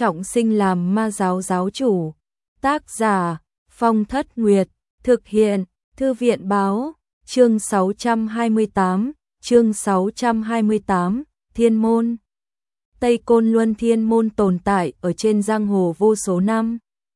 trọng sinh làm ma giáo giáo chủ. Tác giả Phong Thất Nguyệt, thực hiện Thư viện Báo. Chương 628, Thiên môn. Tây Côn Luân Thiên môn tồn tại ở trên giang hồ vô số năm.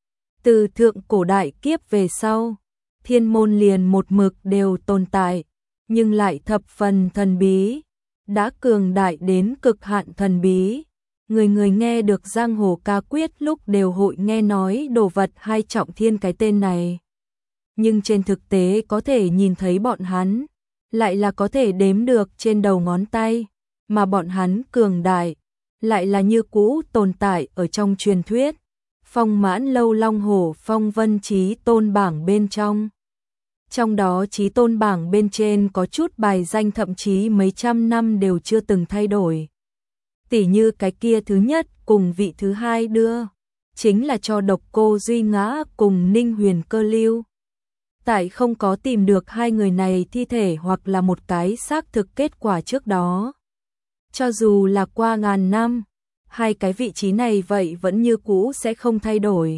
Từ thượng cổ đại kiếp về sau, thiên môn liền một mực đều tồn tại, nhưng lại thập phần thần bí, đã cường đại đến cực hạn thần bí. Người người nghe được giang hồ ca quyết lúc đều hội nghe nói đồ vật hai trọng thiên cái tên này. Nhưng trên thực tế có thể nhìn thấy bọn hắn, lại là có thể đếm được trên đầu ngón tay, mà bọn hắn cường đại, lại là như cũ tồn tại ở trong truyền thuyết. Phong Mãn Lâu Long Hổ Phong Vân Chí Tôn bảng bên trong. Trong đó Chí Tôn bảng bên trên có chút bài danh thậm chí mấy trăm năm đều chưa từng thay đổi. Tỉ như cái kia thứ nhất cùng vị thứ hai đưa, chính là cho Độc Cô Duy Ngã cùng Ninh Huyền Cơ lưu. Tại không có tìm được hai người này thi thể hoặc là một cái xác thực kết quả trước đó. Cho dù là qua ngàn năm, hai cái vị trí này vậy vẫn như cũ sẽ không thay đổi.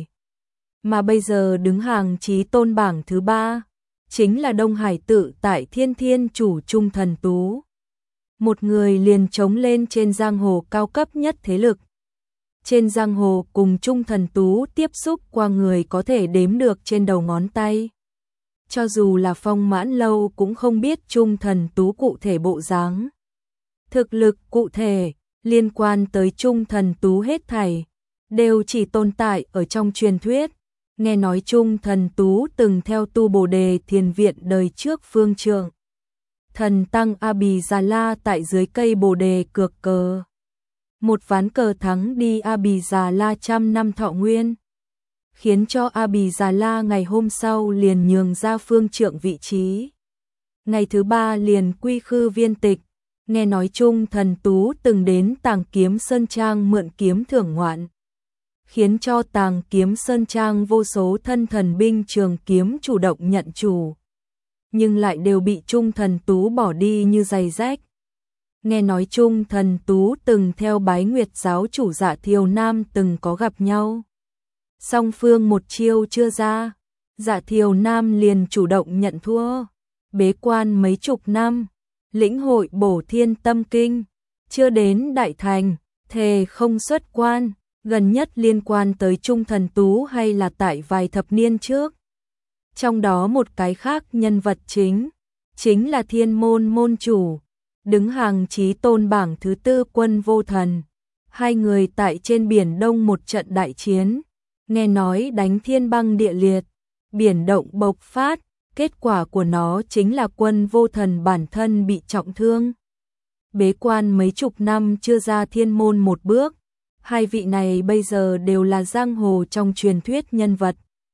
Mà bây giờ đứng hàng Chí Tôn bảng thứ 3, chính là Đông Hải tự tại Thiên Thiên chủ Trung Thần Tú. Một người liền chống lên trên giang hồ cao cấp nhất thế lực. Trên giang hồ cùng Trung Thần Tú tiếp xúc qua người có thể đếm được trên đầu ngón tay. Cho dù là Phong Mãn Lâu cũng không biết Trung Thần Tú cụ thể bộ dáng. Thực lực cụ thể, liên quan tới Trung Thần Tú hết thảy, đều chỉ tồn tại ở trong truyền thuyết. Nghe nói Trung Thần Tú từng theo tu Bồ Đề Thiền Viện đời trước phương trượng thần tăng Abhijala tại dưới cây Bồ Đề cược cờ. Một ván cờ thắng đi Abhijala 100 năm thọ nguyên, khiến cho Abhijala ngày hôm sau liền nhường ra phương trượng vị trí. Ngày thứ 3 liền quy khư viên tịch. Nghe nói Trung Thần Tú từng đến Tàng Kiếm Sơn Trang mượn kiếm thưởng ngoạn, khiến cho Tàng Kiếm Sơn Trang vô số thân thần binh trường kiếm chủ động nhận chủ, nhưng lại đều bị Trung Thần Tú bỏ đi như giày rách. Nghe nói Trung Thần Tú từng theo Bái Nguyệt giáo chủ Dạ Thiều Nam từng có gặp nhau. Song phương một chiêu chưa ra, Dạ Thiều Nam liền chủ động nhận thua, bế quan mấy chục năm, lĩnh hội Bổ Thiên Tâm Kinh, chưa đến đại thành, thề không xuất quan. Gần nhất liên quan tới Trung Thần Tú hay là tại vài thập niên trước. Trong đó một cái khác nhân vật chính là Thiên môn môn chủ, đứng hàng Chí Tôn bảng thứ 4 Quân Vô Thần. Hai người tại trên Biển Đông một trận đại chiến, nghe nói đánh thiên băng địa liệt, biển động bộc phát, kết quả của nó chính là Quân Vô Thần bản thân bị trọng thương. Bế quan mấy chục năm chưa ra thiên môn một bước. Hai vị này bây giờ đều là giang hồ trong truyền thuyết nhân vật.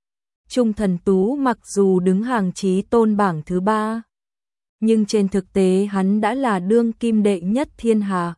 Trung Thần Tú mặc dù đứng hàng Chí Tôn bảng thứ 3, nhưng trên thực tế hắn đã là đương kim đệ nhất thiên hạ.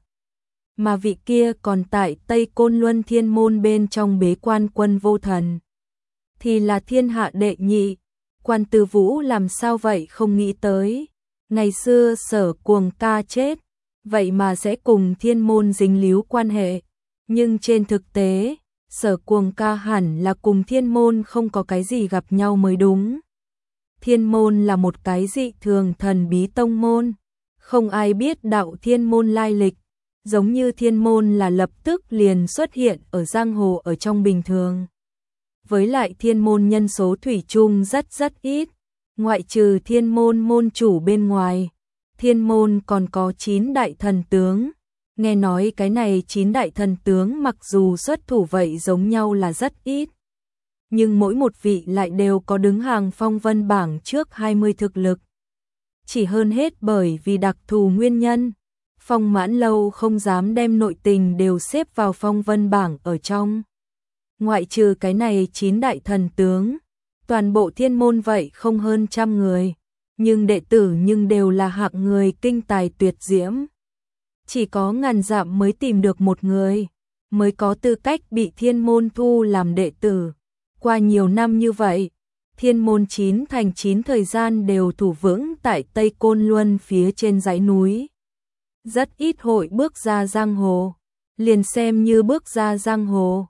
Mà vị kia còn tại Tây Côn Luân Thiên môn bên trong bế quan Quân Vô Thần, thì là thiên hạ đệ nhị. Quan Tư Vũ làm sao vậy không nghĩ tới, ngày xưa Sở Cuồng Ca chết, vậy mà sẽ cùng thiên môn dính líu quan hệ. Nhưng trên thực tế, Sở Cuồng Ca hẳn là cùng thiên môn không có cái gì gặp nhau mới đúng. Thiên môn là một cái dị thường thần bí tông môn, không ai biết đạo thiên môn lai lịch, giống như thiên môn là lập tức liền xuất hiện ở giang hồ ở trong bình thường. Với lại thiên môn nhân số thủy chung rất ít, ngoại trừ thiên môn môn chủ bên ngoài, thiên môn còn có 9 đại thần tướng. Nghe nói cái này 9 đại thần tướng mặc dù xuất thủ vậy giống nhau là rất ít, nhưng mỗi một vị lại đều có đứng hàng phong vân bảng trước 20 thực lực. Chỉ hơn hết bởi vì đặc thù nguyên nhân, Phong Mãn Lâu không dám đem nội tình đều xếp vào phong vân bảng ở trong. Ngoại trừ cái này 9 đại thần tướng, toàn bộ thiên môn vậy không hơn 100 người, nhưng đệ tử nhưng đều là hạng người kinh tài tuyệt diễm. Chỉ có ngàn dặm mới tìm được một người, mới có tư cách bị thiên môn thu làm đệ tử. Qua nhiều năm như vậy, thiên môn 9 thành 9 thời gian đều thủ vững tại Tây Côn Luân phía trên dãy núi. Rất ít hội bước ra giang hồ, liền xem như bước ra giang hồ,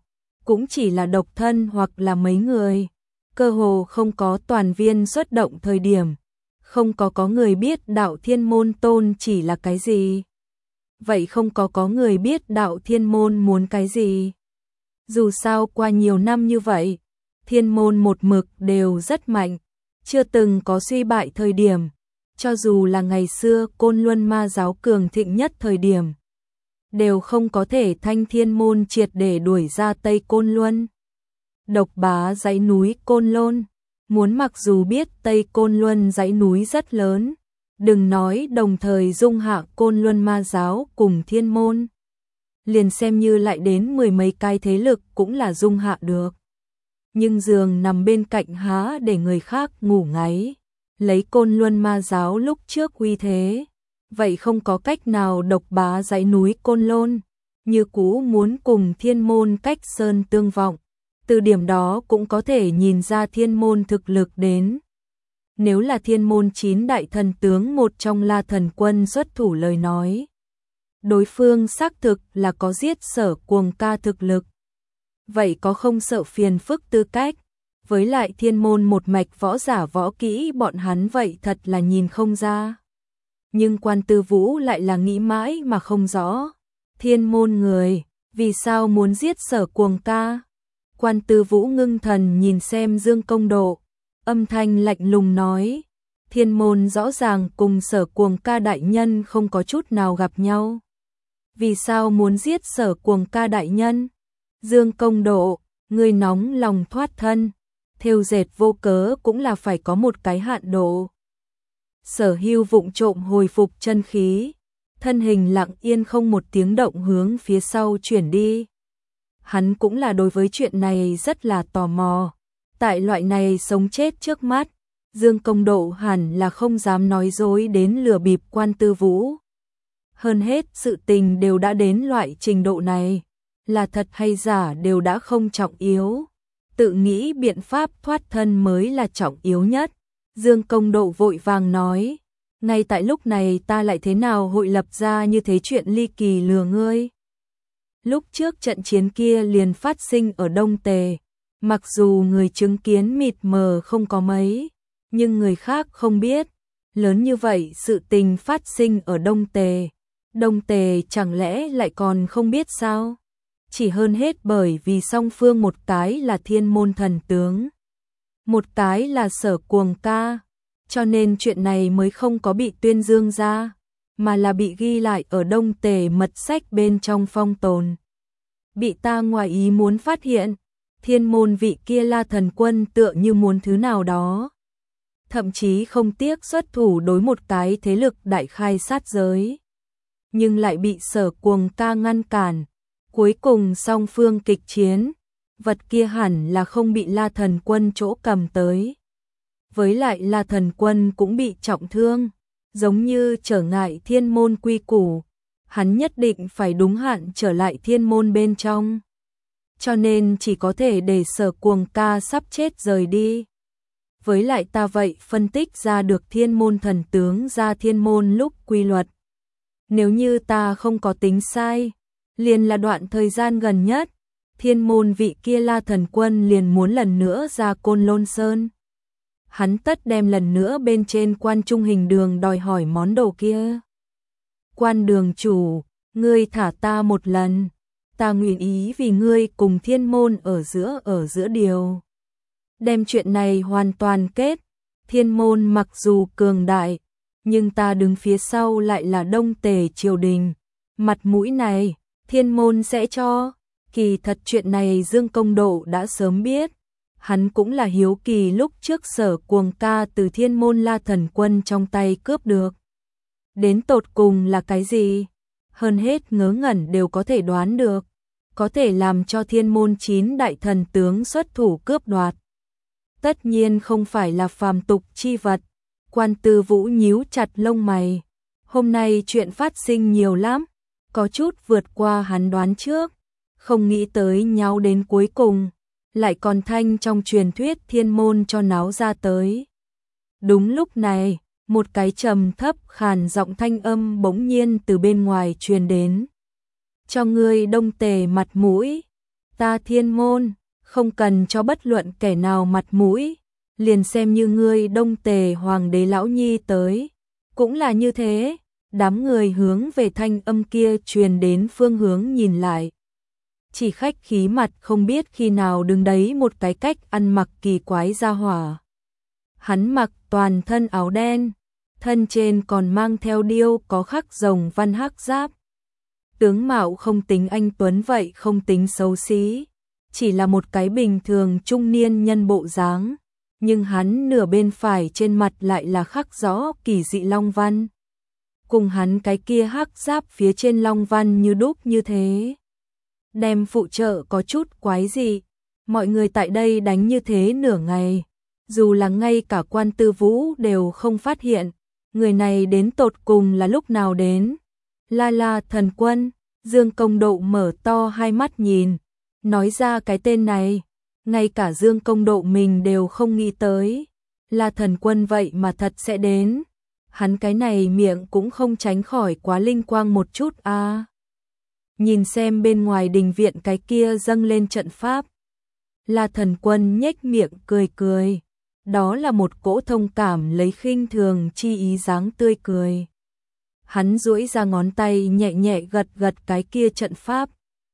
cũng chỉ là độc thân hoặc là mấy người, cơ hồ không có toàn viên xuất động thời điểm, không có người biết đạo Thiên Môn tôn chỉ là cái gì. Vậy không có người biết đạo Thiên Môn muốn cái gì. Dù sao qua nhiều năm như vậy, Thiên Môn một mực đều rất mạnh, chưa từng có suy bại thời điểm, cho dù là ngày xưa Côn Luân Ma giáo cường thịnh nhất thời điểm, đều không có thể thanh Thiên Môn triệt để đuổi ra Tây Côn Luân. Độc bá dãy núi Côn Lôn, muốn mặc dù biết Tây Côn Luân dãy núi rất lớn, đừng nói đồng thời dung hạ Côn Luân Ma giáo cùng Thiên Môn, liền xem như lại đến mười mấy cái thế lực cũng là dung hạ được. Nhưng giường nằm bên cạnh há để người khác ngủ ngáy, lấy Côn Luân Ma giáo lúc trước uy thế, vậy không có cách nào độc bá dãy núi Côn Lôn, như cũ muốn cùng Thiên Môn cách sơn tương vọng. Từ điểm đó cũng có thể nhìn ra Thiên Môn thực lực đến. Nếu là Thiên Môn 9 đại thần tướng một trong La Thần Quân xuất thủ lời nói, đối phương xác thực là có giết Sở Cuồng Ca thực lực. Vậy có không sợ phiền phức tư cách, với lại Thiên Môn một mạch võ giả võ kỹ bọn hắn vậy thật là nhìn không ra. Nhưng Quan Tư Vũ lại là nghĩ mãi mà không rõ. Thiên Môn người, vì sao muốn giết Sở Cuồng Ca? Quan Tư Vũ ngưng thần nhìn xem Dương Công Độ, âm thanh lạnh lùng nói, Thiên Môn rõ ràng cùng Sở Cuồng Ca đại nhân không có chút nào gặp nhau. Vì sao muốn giết Sở Cuồng Ca đại nhân? Dương Công Độ, người nóng lòng thoát thân, thêu dệt vô cớ cũng là phải có một cái hạn độ. Sở Hưu vụng trộm hồi phục chân khí, thân hình lặng yên không một tiếng động hướng phía sau chuyển đi. Hắn cũng là đối với chuyện này rất là tò mò. Tại loại này sống chết trước mắt, Dương Công Độ hẳn là không dám nói dối đến lừa bịp Quan Tư Vũ. Hơn hết sự tình đều đã đến loại trình độ này, là thật hay giả đều đã không trọng yếu. Tự nghĩ biện pháp thoát thân mới là trọng yếu nhất. Dương Công Độ vội vàng nói, ngay tại lúc này ta lại thế nào hội lập ra như thế chuyện ly kỳ lừa ngươi. Lúc trước trận chiến kia liền phát sinh ở Đông Tề, mặc dù người chứng kiến mịt mờ không có mấy, nhưng người khác không biết, lớn như vậy sự tình phát sinh ở Đông Tề chẳng lẽ lại còn không biết sao? Chỉ hơn hết bởi vì song phương một cái là Thiên Môn thần tướng, một cái là Sở Cuồng Ca, cho nên chuyện này mới không có bị tuyên dương ra, mà là bị ghi lại ở Đông Tề mật sách bên trong phong tồn. Bị ta ngoài ý muốn phát hiện, Thiên Môn vị kia La Thần Quân tựa như muốn thứ nào đó. Thậm chí không tiếc xuất thủ đối một cái thế lực đại khai sát giới. Nhưng lại bị Sở Cuồng Ca ngăn cản. Cuối cùng song phương kịch chiến, vật kia hẳn là không bị La Thần Quân chỗ cầm tới. Với lại La Thần Quân cũng bị trọng thương, giống như trở ngại Thiên Môn quy củ. Hắn nhất định phải đúng hạn trở lại Thiên Môn bên trong. Cho nên chỉ có thể để Sở Cuồng Ca sắp chết rời đi. Với lại ta vậy phân tích ra được Thiên Môn thần tướng ra Thiên Môn lúc quy luật. Nếu như ta không có tính sai, liền là đoạn thời gian gần nhất, Thiên Môn vị kia La Thần Quân liền muốn lần nữa ra Côn Lôn Sơn. Hắn tất đem lần nữa bên trên Quan Trung Hình Đường đòi hỏi món đồ kia. Quan đường chủ, ngươi thả ta một lần, ta nguyện ý vì ngươi cùng Thiên Môn ở giữa điều. Đem chuyện này hoàn toàn kết, Thiên Môn mặc dù cường đại, nhưng ta đứng phía sau lại là Đông Tề triều đình. Mặt mũi này, Thiên Môn sẽ cho. Kỳ thật chuyện này Dương Công Độ đã sớm biết. Hắn cũng là hiếu kỳ lúc trước Sở Cuồng Ca từ Thiên Môn La Thần Quân trong tay cướp được. Đến tột cùng là cái gì? Hơn hết ngớ ngẩn đều có thể đoán được. Có thể làm cho Thiên Môn 9 đại thần tướng xuất thủ cướp đoạt. Tất nhiên không phải là phàm tục chi vật. Quan Tư Vũ nhíu chặt lông mày. Hôm nay chuyện phát sinh nhiều lắm, có chút vượt qua hắn đoán trước. Không nghĩ tới nháo đến cuối cùng, lại còn thanh trong truyền thuyết Thiên Môn cho náo ra tới. Đúng lúc này, một cái trầm thấp khàn giọng thanh âm bỗng nhiên từ bên ngoài truyền đến. Cho ngươi Đông Tề mặt mũi, Ta Thiên Môn, không cần cho bất luận kẻ nào mặt mũi, liền xem như ngươi Đông Tề Hoàng đế lão nhi tới, cũng là như thế. Đám người hướng về thanh âm kia truyền đến phương hướng nhìn lại. Chỉ khách khí mặt không biết khi nào đứng đấy một cái cách ăn mặc kỳ quái ra hỏa. Hắn mặc toàn thân áo đen, thân trên còn mang theo điêu có khắc rồng văn hắc giáp. Tướng mạo không tính anh tuấn vậy không tính xấu xí, chỉ là một cái bình thường trung niên nhân bộ dáng, nhưng hắn nửa bên phải trên mặt lại là khắc rõ kỳ dị long văn. Cùng hắn cái kia hắc giáp phía trên long văn như đúc như thế. Đem phụ trợ có chút quái dị, mọi người tại đây đánh như thế nửa ngày, dù là ngay cả Quan Tư Vũ đều không phát hiện, người này đến tột cùng là lúc nào đến. La Thần Quân, Dương Công Độ mở to hai mắt nhìn, nói ra cái tên này, ngay cả Dương Công Độ mình đều không nghĩ tới, La Thần Quân vậy mà thật sẽ đến. Hắn cái này miệng cũng không tránh khỏi quá linh quang một chút à. Nhìn xem bên ngoài đình viện cái kia dâng lên trận pháp. La Thần Quân nhếch miệng cười cười. Đó là một cỗ thông cảm lấy khinh thường chi ý dáng tươi cười. Hắn duỗi ra ngón tay nhẹ nhẹ gật gật cái kia trận pháp.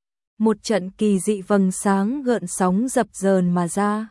Một trận kỳ dị vầng sáng gợn sóng dập dờn mà ra.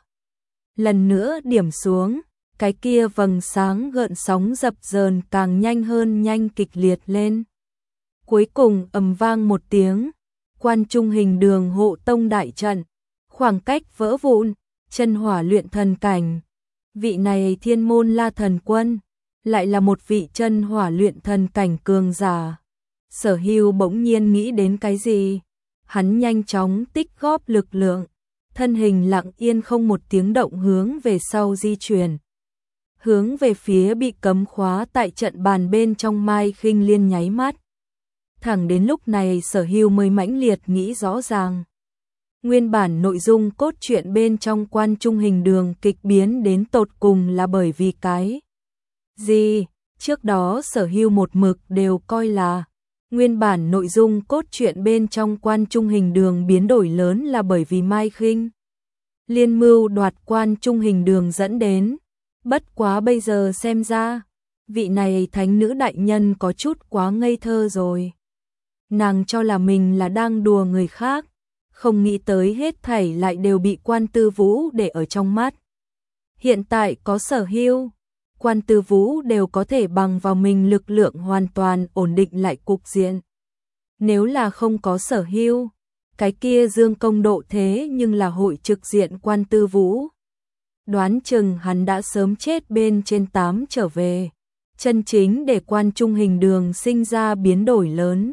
Lần nữa điểm xuống. Cái kia vầng sáng gợn sóng dập dờn càng nhanh hơn nhanh kịch liệt lên. Cuối cùng ầm vang một tiếng, Quan Trung Hình Đường hộ tông đại trận, khoảng cách vỡ vụn, chân hỏa luyện thần cảnh. Vị này Thiên Môn La Thần Quân, lại là một vị chân hỏa luyện thần cảnh cường giả. Sở Hưu bỗng nhiên nghĩ đến cái gì? Hắn nhanh chóng tích góp lực lượng, thân hình lặng yên không một tiếng động hướng về sau di chuyển. Hướng về phía bị cấm khóa tại trận bàn bên trong Mai Khinh Liên nháy mắt. Thẳng đến lúc này Sở Hưu mới mãnh liệt nghĩ rõ ràng. Nguyên bản nội dung cốt truyện bên trong Quan Trung Hình Đường kịch biến đến tột cùng là bởi vì cái gì? Trước đó Sở Hưu một mực đều coi là nguyên bản nội dung cốt truyện bên trong Quan Trung Hình Đường biến đổi lớn là bởi vì Mai Khinh Liên mưu đoạt Quan Trung Hình Đường dẫn đến. Bất quá bây giờ xem ra, vị này thánh nữ đại nhân có chút quá ngây thơ rồi. Nàng cho là mình là đang đùa người khác, không nghĩ tới hết thảy lại đều bị Quan Tư Vũ để ở trong mắt. Hiện tại có Sở Hưu, Quan Tư Vũ đều có thể bằng vào mình lực lượng hoàn toàn ổn định lại cục diện. Nếu là không có Sở Hưu, cái kia Dương Công Độ thế nhưng là hội trực diện Quan Tư Vũ. Đoán chừng hắn đã sớm chết bên trên 8 trở về. Chân chính để Quan Trung Hình Đường sinh ra biến đổi lớn.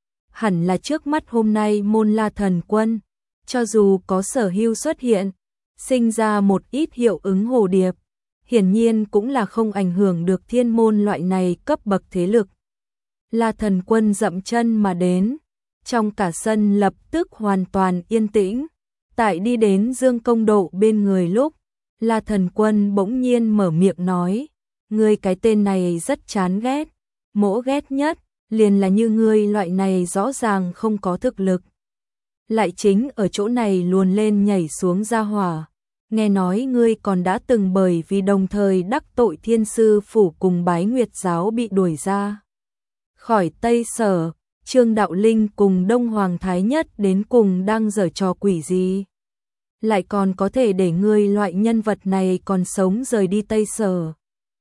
Hẳn là trước mắt hôm nay Môn La Thần Quân, cho dù có Sở Hưu xuất hiện, sinh ra một ít hiệu ứng hồ điệp, hiển nhiên cũng là không ảnh hưởng được Thiên Môn loại này cấp bậc thế lực. La Thần Quân dậm chân mà đến, trong cả sân lập tức hoàn toàn yên tĩnh. Tại đi đến Dương Công Độ bên người lúc, La Thần Quân bỗng nhiên mở miệng nói, ngươi cái tên này rất chán ghét, mỗ ghét nhất, liền là như ngươi loại này rõ ràng không có thực lực. Lại chính ở chỗ này luồn lên nhảy xuống ra hỏa, nghe nói ngươi còn đã từng bởi vì đồng thời đắc tội Thiên Sư Phủ cùng Bái Nguyệt Giáo bị đuổi ra. Khỏi Tây Sở, Trương Đạo Linh cùng Đông Hoàng Thái Nhất đến cùng đang giở trò quỷ gì? Lại còn có thể để ngươi loại nhân vật này còn sống rời đi Tây Sở.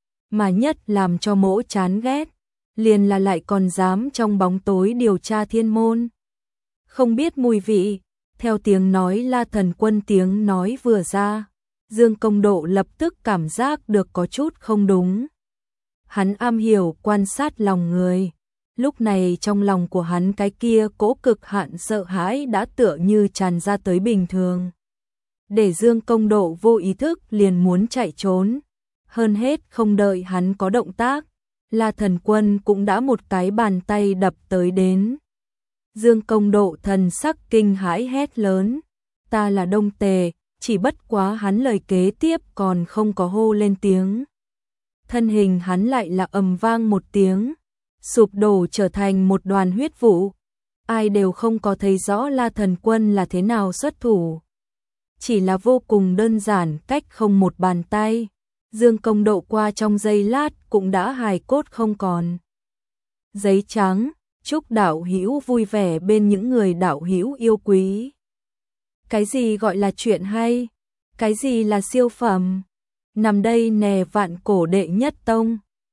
Mà nhất làm cho mỗ chán ghét, liền là lại còn dám trong bóng tối điều tra Thiên Môn. Không biết mùi vị, theo tiếng nói La Thần Quân tiếng nói vừa ra, Dương Công Độ lập tức cảm giác được có chút không đúng. Hắn am hiểu quan sát lòng người, lúc này trong lòng của hắn cái kia cỗ cực hạn sợ hãi đã tựa như tràn ra tới bình thường. Để Dương Công Độ vô ý thức liền muốn chạy trốn. Hơn hết không đợi hắn có động tác, La Thần Quân cũng đã một cái bàn tay đập tới đến. Dương Công Độ thần sắc kinh hãi hét lớn, ta là Đông Tề, chỉ bất quá hắn lời kế tiếp còn không có hô lên tiếng. Thân hình hắn lại là ầm vang một tiếng, sụp đổ trở thành một đoàn huyết vụ. ai đều không có thấy rõ La Thần Quân là thế nào xuất thủ. Chỉ là vô cùng đơn giản, cách không một bàn tay, dương công độ qua trong giây lát cũng đã hài cốt không còn. Giấy trắng, chúc đạo hữu vui vẻ bên những người đạo hữu yêu quý. Cái gì gọi là chuyện hay? Cái gì là siêu phẩm? Nằm đây nè vạn cổ đệ nhất tông.